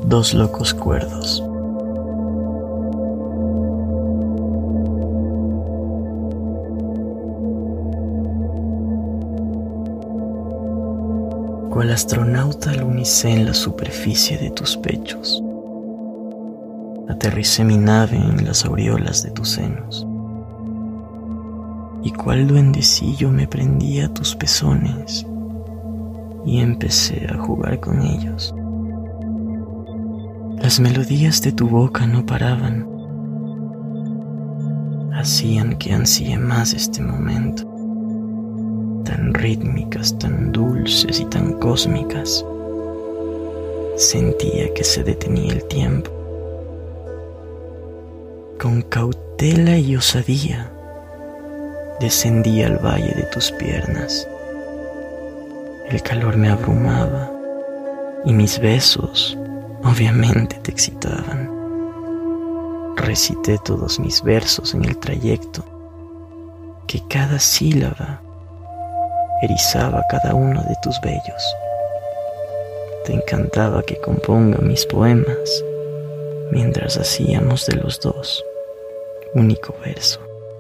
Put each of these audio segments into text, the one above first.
Dos locos cuerdos. Cual astronauta alunicé en la superficie de tus pechos. Aterricé mi nave en las aureolas de tus senos. Y cual duendecillo me prendí a tus pezones y empecé a jugar con ellos. Las melodías de tu boca no paraban. Hacían que ansíe más este momento. Tan rítmicas, tan dulces y tan cósmicas. Sentía que se detenía el tiempo. Con cautela y osadía descendí al valle de tus piernas. El calor me abrumaba y mis besos obviamente te excitaban. Recité todos mis versos en el trayecto, que cada sílaba erizaba cada uno de tus vellos. Te encantaba que componga mis poemas mientras hacíamos de los dos único verso.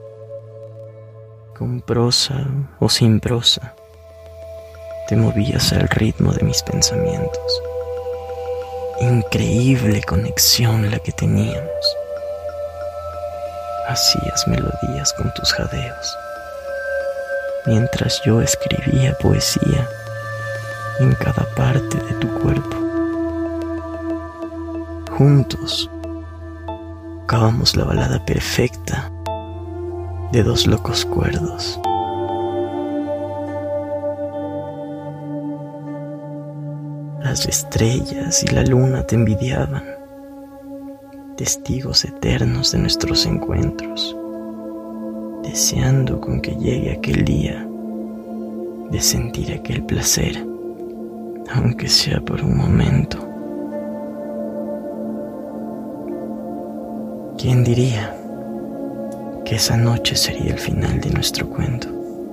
Con prosa o sin prosa, te movías al ritmo de mis pensamientos. Increíble conexión la que teníamos. Hacías melodías con tus jadeos, mientras yo escribía poesía en cada parte de tu cuerpo. Juntos tocábamos la balada perfecta de dos locos cuerdos. Las estrellas y la luna te envidiaban, testigos eternos de nuestros encuentros, deseando con que llegue aquel día de sentir aquel placer, aunque sea por un momento. ¿Quién diría que esa noche sería el final de nuestro cuento?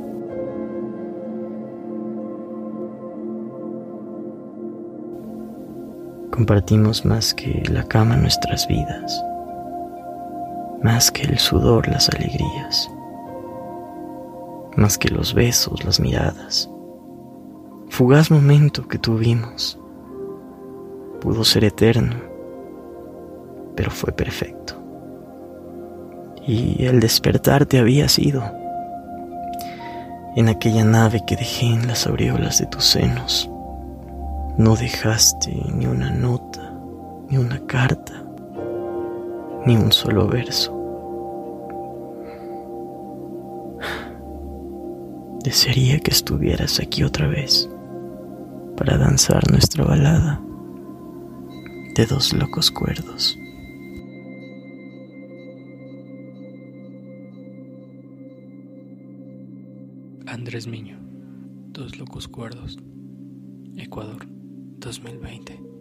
Compartimos más que la cama nuestras vidas, más que el sudor las alegrías, más que los besos las miradas. Fugaz momento que tuvimos pudo ser eterno, pero fue perfecto. Y el despertarte había sido en aquella nave que dejé en las aureolas de tus senos. No dejaste ni una nota, ni una carta, ni un solo verso. Desearía que estuvieras aquí otra vez para danzar nuestra balada de dos locos cuerdos. Andrés Miño, Dos locos cuerdos, Ecuador, 2020.